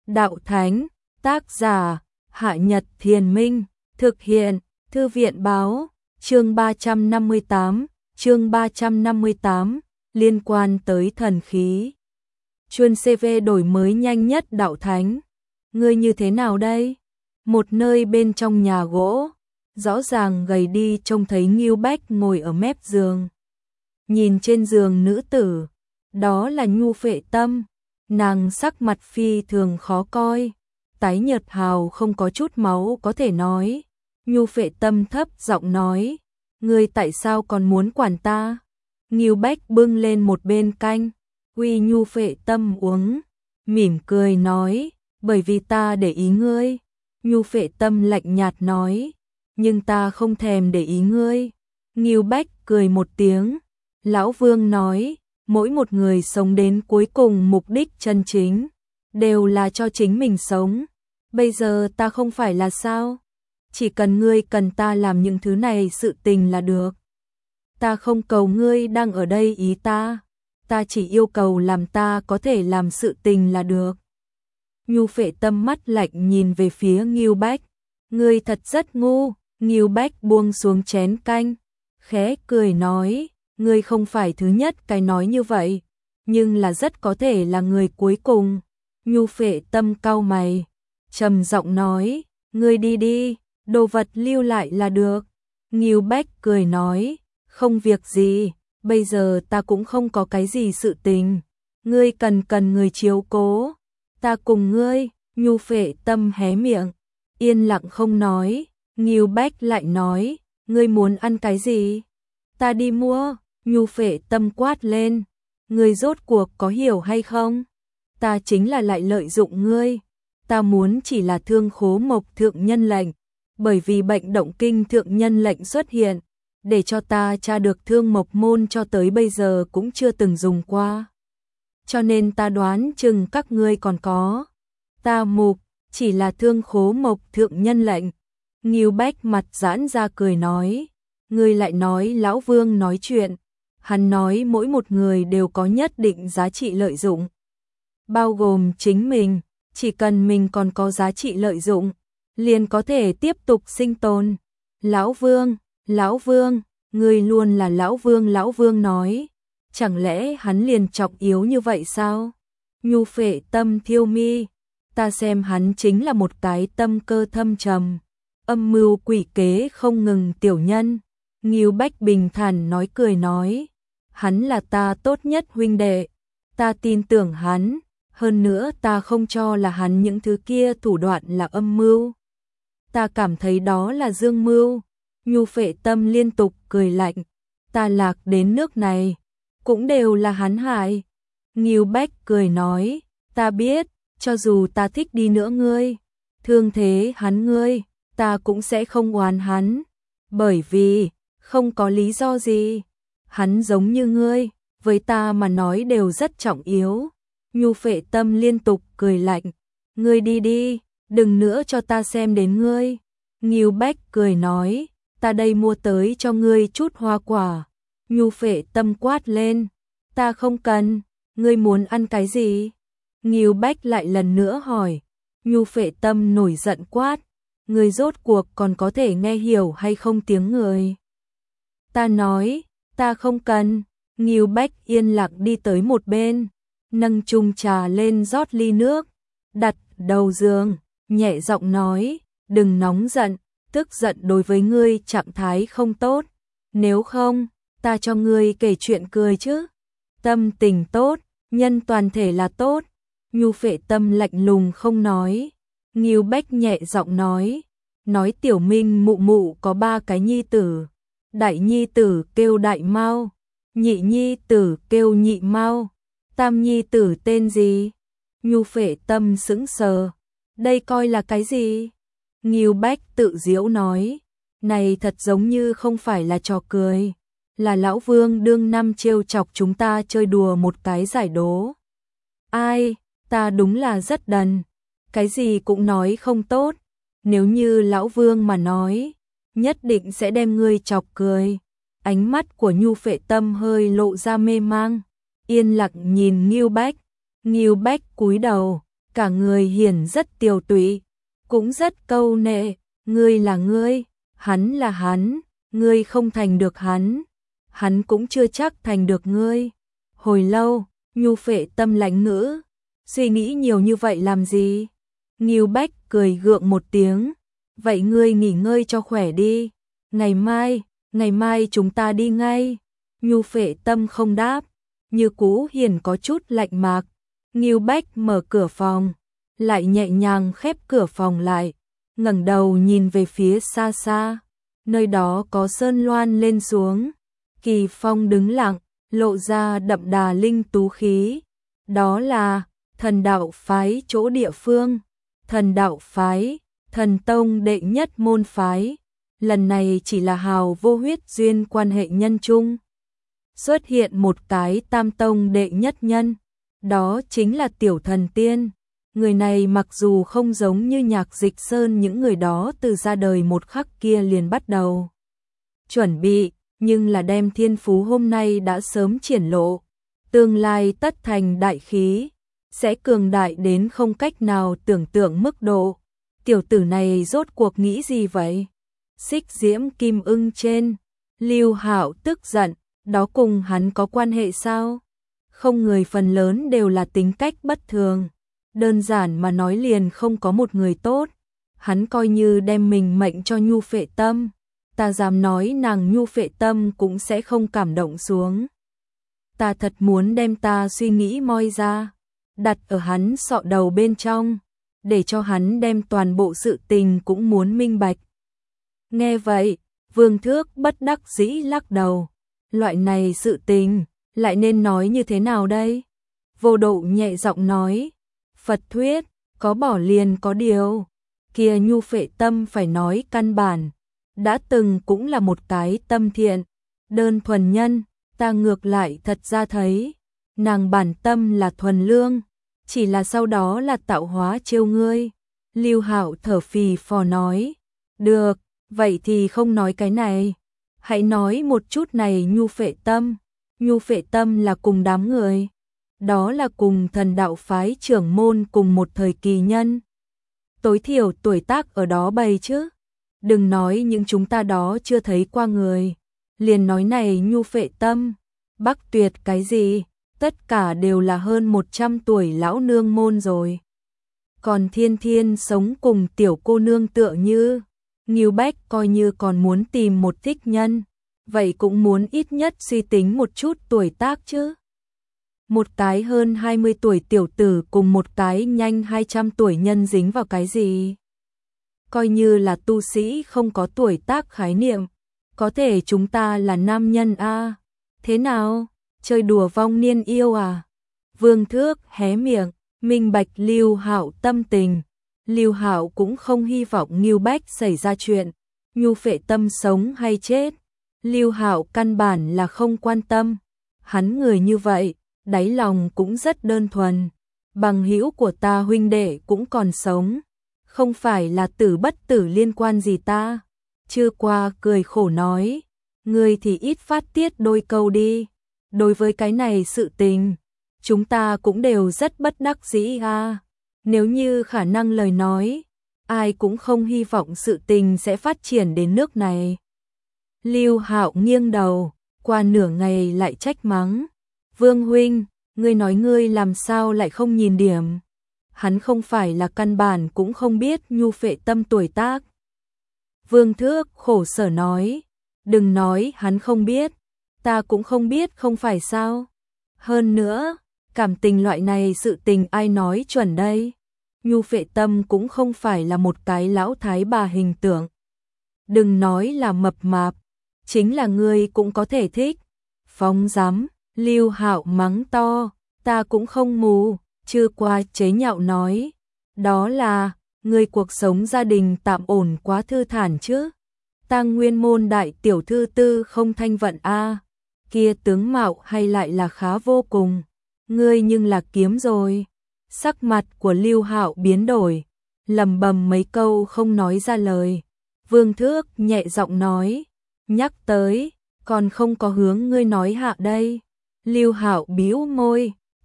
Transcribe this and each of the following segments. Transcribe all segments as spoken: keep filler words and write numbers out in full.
Đạo Thánh, tác giả, Hạ Nhật Thiền Minh, thực hiện, Thư viện Báo, chương ba trăm năm mươi tám, chương ba trăm năm mươi tám, liên quan tới thần khí. Chuyên xê vê đổi mới nhanh nhất Đạo Thánh. Ngươi như thế nào đây? Một nơi bên trong nhà gỗ, rõ ràng gầy đi trông thấy Ngưu Bách ngồi ở mép giường. Nhìn trên giường nữ tử, đó là Nhu Phệ Tâm, nàng sắc mặt phi thường khó coi, tái nhợt hào không có chút máu có thể nói. Nhu Phệ Tâm thấp giọng nói, ngươi tại sao còn muốn quản ta? Ngưu Bách bưng lên một bên canh, uy Nhu Phệ Tâm uống, mỉm cười nói, bởi vì ta để ý ngươi. Nhu Phệ Tâm lạnh nhạt nói, nhưng ta không thèm để ý ngươi. Ngưu Bách cười một tiếng, Lão Vương nói, mỗi một người sống đến cuối cùng mục đích chân chính, đều là cho chính mình sống. Bây giờ ta không phải là sao? Chỉ cần ngươi cần ta làm những thứ này sự tình là được. Ta không cầu ngươi đang ở đây ý ta, ta chỉ yêu cầu làm ta có thể làm sự tình là được. Nhu Phệ Tâm mắt lạnh nhìn về phía Ngưu Bách, ngươi thật rất ngu. Ngưu Bách buông xuống chén canh, khẽ cười nói, ngươi không phải thứ nhất cái nói như vậy, nhưng là rất có thể là người cuối cùng. Nhu Phệ Tâm cau mày, trầm giọng nói, ngươi đi đi, đồ vật lưu lại là được. Ngưu Bách cười nói, không việc gì, bây giờ ta cũng không có cái gì sự tình, ngươi cần cần người chiếu cố, ta cùng ngươi. Nhu Phệ Tâm hé miệng, yên lặng không nói. Ngưu Bách lại nói, ngươi muốn ăn cái gì? Ta đi mua. Nhu Phệ Tâm quát lên, ngươi rốt cuộc có hiểu hay không? Ta chính là lại lợi dụng ngươi, ta muốn chỉ là Thương Khố Mộc thượng nhân lệnh, bởi vì bệnh động kinh thượng nhân lệnh xuất hiện, để cho ta tra được Thương Mộc môn cho tới bây giờ cũng chưa từng dùng qua. Cho nên ta đoán chừng các ngươi còn có. Ta mục, chỉ là Thương Khố Mộc thượng nhân lệnh. Ngưu Bách mặt giãn ra cười nói, ngươi lại nói Lão Vương nói chuyện, hắn nói mỗi một người đều có nhất định giá trị lợi dụng, bao gồm chính mình, chỉ cần mình còn có giá trị lợi dụng, liền có thể tiếp tục sinh tồn. Lão Vương, Lão Vương, ngươi luôn là Lão Vương. Lão Vương nói, chẳng lẽ hắn liền trọng yếu như vậy sao? Nhu Phệ Tâm thiêu mi, ta xem hắn chính là một cái tâm cơ thâm trầm, âm mưu quỷ kế không ngừng tiểu nhân. Ngưu Bách bình thản nói cười nói, hắn là ta tốt nhất huynh đệ, ta tin tưởng hắn, hơn nữa ta không cho là hắn những thứ kia thủ đoạn là âm mưu, ta cảm thấy đó là dương mưu. Nhu Phệ Tâm liên tục cười lạnh, ta lạc đến nước này, cũng đều là hắn hại. Ngưu Bách cười nói, ta biết, cho dù ta thích đi nữa ngươi, thương thế hắn ngươi, ta cũng sẽ không oán hắn, bởi vì, không có lý do gì, hắn giống như ngươi, với ta mà nói đều rất trọng yếu. Nhu Phệ Tâm liên tục cười lạnh, ngươi đi đi, đừng nữa cho ta xem đến ngươi. Ngưu Bách cười nói, ta đây mua tới cho ngươi chút hoa quả. Nhu Phệ Tâm quát lên, ta không cần, ngươi muốn ăn cái gì? Ngưu Bách lại lần nữa hỏi. Nhu Phệ Tâm nổi giận quát, ngươi rốt cuộc còn có thể nghe hiểu hay không tiếng người? Ta nói, ta không cần. Ngưu Bách yên lặng đi tới một bên, nâng chung trà lên rót ly nước, đặt đầu giường, nhẹ giọng nói, đừng nóng giận, tức giận đối với ngươi trạng thái không tốt, nếu không, ta cho ngươi kể chuyện cười chứ. Tâm tình tốt, nhân toàn thể là tốt. Nhu Phệ Tâm lạnh lùng không nói. Ngưu Bách nhẹ giọng nói, nói Tiểu Minh mụ mụ có ba cái nhi tử, đại nhi tử kêu Đại Mao, nhị nhi tử kêu Nhị Mao, tam nhi tử tên gì? Nhu Phệ Tâm sững sờ, đây coi là cái gì? Ngưu Bách tự giễu nói, này thật giống như không phải là trò cười, là Lão Vương đương năm trêu chọc chúng ta chơi đùa một cái giải đố. Ai, ta đúng là rất đần, cái gì cũng nói không tốt, nếu như Lão Vương mà nói, nhất định sẽ đem ngươi chọc cười. Ánh mắt của Nhu Phệ Tâm hơi lộ ra mê mang, yên lặng nhìn Ngưu Bách. Ngưu Bách cúi đầu, cả người hiển rất tiều tụy, cũng rất câu nệ, ngươi là ngươi, hắn là hắn, ngươi không thành được hắn, hắn cũng chưa chắc thành được ngươi. Hồi lâu, Nhu Phệ Tâm lạnh ngữ, suy nghĩ nhiều như vậy làm gì? Ngưu Bách cười gượng một tiếng, vậy ngươi nghỉ ngơi cho khỏe đi, ngày mai, ngày mai chúng ta đi ngay. Nhu Phệ Tâm không đáp, như cũ hiền có chút lạnh mạc. Ngưu Bách mở cửa phòng, lại nhẹ nhàng khép cửa phòng lại, ngẩng đầu nhìn về phía xa xa, nơi đó có sơn loan lên xuống, kỳ phong đứng lặng, lộ ra đậm đà linh tú khí, đó là Thần Đạo phái chỗ địa phương. Thần Đạo phái, thần tông đệ nhất môn phái, lần này chỉ là hào vô huyết duyên quan hệ nhân chung. Xuất hiện một cái tam tông đệ nhất nhân, đó chính là Tiểu Thần Tiên. Người này mặc dù không giống như Nhạc Dịch Sơn những người đó từ ra đời một khắc kia liền bắt đầu chuẩn bị, nhưng là đem thiên phú hôm nay đã sớm triển lộ, tương lai tất thành đại khí, sẽ cường đại đến không cách nào tưởng tượng mức độ. Tiểu tử này rốt cuộc nghĩ gì vậy? Xích diễm kim ưng trên, Lưu Hạo tức giận, đó cùng hắn có quan hệ sao? Không, người phần lớn đều là tính cách bất thường, đơn giản mà nói liền không có một người tốt. Hắn coi như đem mình mệnh cho Nhu Phệ Tâm, ta dám nói nàng Nhu Phệ Tâm cũng sẽ không cảm động xuống. Ta thật muốn đem ta suy nghĩ moi ra, đặt ở hắn sọ đầu bên trong, để cho hắn đem toàn bộ sự tình cũng muốn minh bạch. Nghe vậy, Vương Thước bất đắc dĩ lắc đầu, loại này sự tình, lại nên nói như thế nào đây? Vô Độ nhẹ giọng nói, Phật thuyết, có bỏ liền có điều, kia Nhu Phệ Tâm phải nói căn bản, đã từng cũng là một cái tâm thiện, đơn thuần nhân, ta ngược lại thật ra thấy, nàng bản tâm là thuần lương, chỉ là sau đó là tạo hóa trêu ngươi. Lưu Hạo thở phì phò nói, được, vậy thì không nói cái này, hãy nói một chút này. Nhu Phệ Tâm, Nhu Phệ Tâm là cùng đám người, đó là cùng Thần Đạo phái trưởng môn cùng một thời kỳ nhân, tối thiểu tuổi tác ở đó bày chứ, đừng nói những chúng ta đó chưa thấy qua người, liền nói này Nhu Phệ Tâm, Bắc Tuyệt cái gì, tất cả đều là hơn một trăm tuổi lão nương môn rồi. Còn Thiên Thiên sống cùng tiểu cô nương tựa như, Ngưu Bách coi như còn muốn tìm một thích nhân, vậy cũng muốn ít nhất suy tính một chút tuổi tác chứ. Một cái hơn hai mươi tuổi tiểu tử cùng một cái nhanh hai trăm tuổi nhân dính vào cái gì? Coi như là tu sĩ không có tuổi tác khái niệm, có thể chúng ta là nam nhân a, à? Thế nào? Chơi đùa vong niên yêu à? Vương Thước hé miệng, minh bạch Lưu Hạo tâm tình. Lưu Hạo cũng không hy vọng Ngưu Bách xảy ra chuyện, Nhu Phệ Tâm sống hay chết, Lưu Hạo căn bản là không quan tâm. Hắn người như vậy, đáy lòng cũng rất đơn thuần. Bằng hữu của ta huynh đệ cũng còn sống, không phải là tử bất tử liên quan gì ta. Chưa qua cười khổ nói, ngươi thì ít phát tiết đôi câu đi. Đối với cái này sự tình, chúng ta cũng đều rất bất đắc dĩ à. Nếu như khả năng lời nói, ai cũng không hy vọng sự tình sẽ phát triển đến nước này. Lưu Hạo nghiêng đầu, qua nửa ngày lại trách mắng, Vương huynh, ngươi nói ngươi làm sao lại không nhìn điểm. Hắn không phải là căn bản cũng không biết Nhu Phệ Tâm tuổi tác. Vương Thước khổ sở nói, đừng nói hắn không biết, ta cũng không biết không phải sao. Hơn nữa, cảm tình loại này sự tình ai nói chuẩn đây. Nhu Phệ Tâm cũng không phải là một cái lão thái bà hình tượng. Đừng nói là mập mạp, chính là ngươi cũng có thể thích. Phóng dám, Lưu Hạo mắng to, ta cũng không mù. Chưa qua chế nhạo nói, đó là, ngươi cuộc sống gia đình tạm ổn quá thư thản chứ. Ta nguyên môn đại tiểu thư tư không thanh vận a, kia tướng mạo hay lại là khá vô cùng. Ngươi nhưng là kiếm rồi. Sắc mặt của Lưu Hạo biến đổi, lầm bầm mấy câu không nói ra lời. Vương Thước nhẹ giọng nói, nhắc tới, còn không có hướng ngươi nói hạ đây. Lưu Hạo bĩu môi,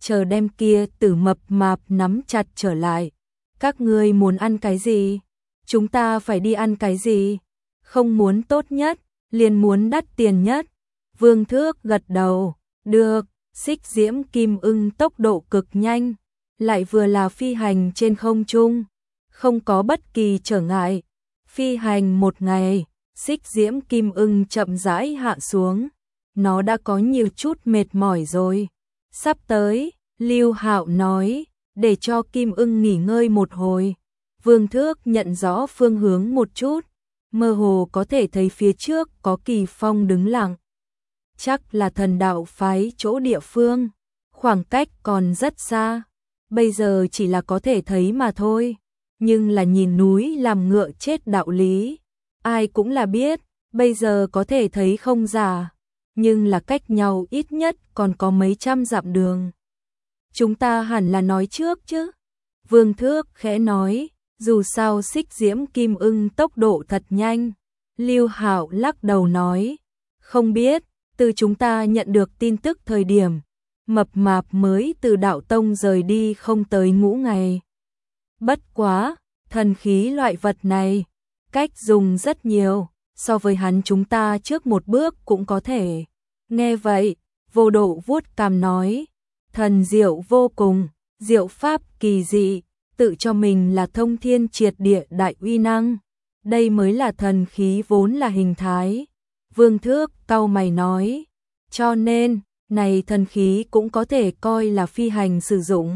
chờ đem kia tử mập mạp nắm chặt trở lại. Các ngươi muốn ăn cái gì? Chúng ta phải đi ăn cái gì? Không muốn tốt nhất, liền muốn đắt tiền nhất. Vương Thước gật đầu, được, xích diễm kim ưng tốc độ cực nhanh, lại vừa là phi hành trên không trung, không có bất kỳ trở ngại. Phi hành một ngày, xích diễm kim ưng chậm rãi hạ xuống, nó đã có nhiều chút mệt mỏi rồi. Sắp tới, Lưu Hạo nói, để cho kim ưng nghỉ ngơi một hồi. Vương Thước nhận rõ phương hướng một chút, mơ hồ có thể thấy phía trước có Kỳ Phong đứng lặng. Chắc là thần đạo phái chỗ địa phương, khoảng cách còn rất xa, bây giờ chỉ là có thể thấy mà thôi, nhưng là nhìn núi làm ngựa chết đạo lý, ai cũng là biết, bây giờ có thể thấy không giả, nhưng là cách nhau ít nhất còn có mấy trăm dặm đường. Chúng ta hẳn là nói trước chứ? Vương Thước khẽ nói, dù sao xích diễm kim ưng tốc độ thật nhanh. Lưu Hạo lắc đầu nói, không biết, từ chúng ta nhận được tin tức thời điểm, mập mạp mới từ đạo tông rời đi không tới ngũ ngày. Bất quá, thần khí loại vật này, cách dùng rất nhiều, so với hắn chúng ta trước một bước cũng có thể. Nghe vậy, Vô Độ vuốt cằm nói, thần diệu vô cùng, diệu pháp kỳ dị, tự cho mình là thông thiên triệt địa đại uy năng, đây mới là thần khí vốn là hình thái. Vương Thước cau mày nói, cho nên, này thần khí cũng có thể coi là phi hành sử dụng.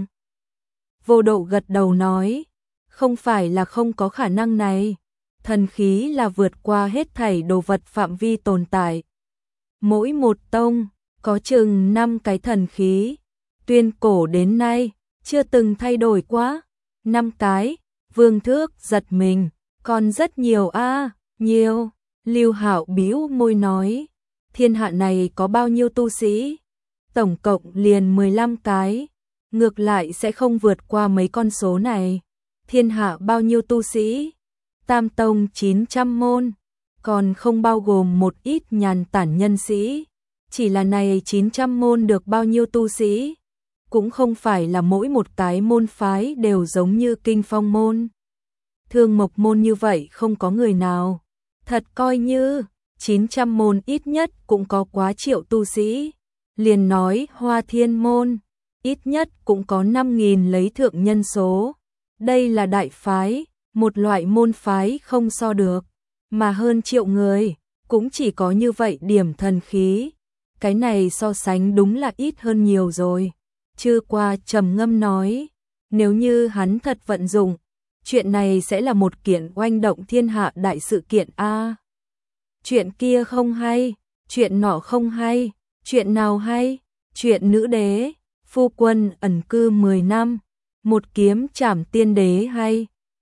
Vô Độ gật đầu nói, không phải là không có khả năng này, thần khí là vượt qua hết thảy đồ vật phạm vi tồn tại. Mỗi một tông, có chừng năm cái thần khí, tuyên cổ đến nay, chưa từng thay đổi quá. Năm cái, Vương Thước giật mình, còn rất nhiều a à, nhiều. Lưu Hạo bĩu môi nói, thiên hạ này có bao nhiêu tu sĩ? Tổng cộng liền mười lăm cái, ngược lại sẽ không vượt qua mấy con số này. Thiên hạ bao nhiêu tu sĩ? Tam tông chín trăm môn, còn không bao gồm một ít nhàn tản nhân sĩ. Chỉ là này chín trăm môn được bao nhiêu tu sĩ? Cũng không phải là mỗi một cái môn phái đều giống như Kinh Phong môn, Thương Mộc môn như vậy không có người nào. Thật coi như chín trăm môn ít nhất cũng có quá triệu tu sĩ. Liền nói Hoa Thiên môn, ít nhất cũng có năm nghìn lấy thượng nhân số. Đây là đại phái, một loại môn phái không so được, mà hơn triệu người, cũng chỉ có như vậy điểm thần khí. Cái này so sánh đúng là ít hơn nhiều rồi. Chư Qua trầm ngâm nói, nếu như hắn thật vận dụng, chuyện này sẽ là một kiện oanh động thiên hạ đại sự kiện a. À, chuyện kia không hay, chuyện nọ không hay, chuyện nào hay? Chuyện nữ đế, phu quân ẩn cư mười năm, một kiếm trảm tiên đế hay?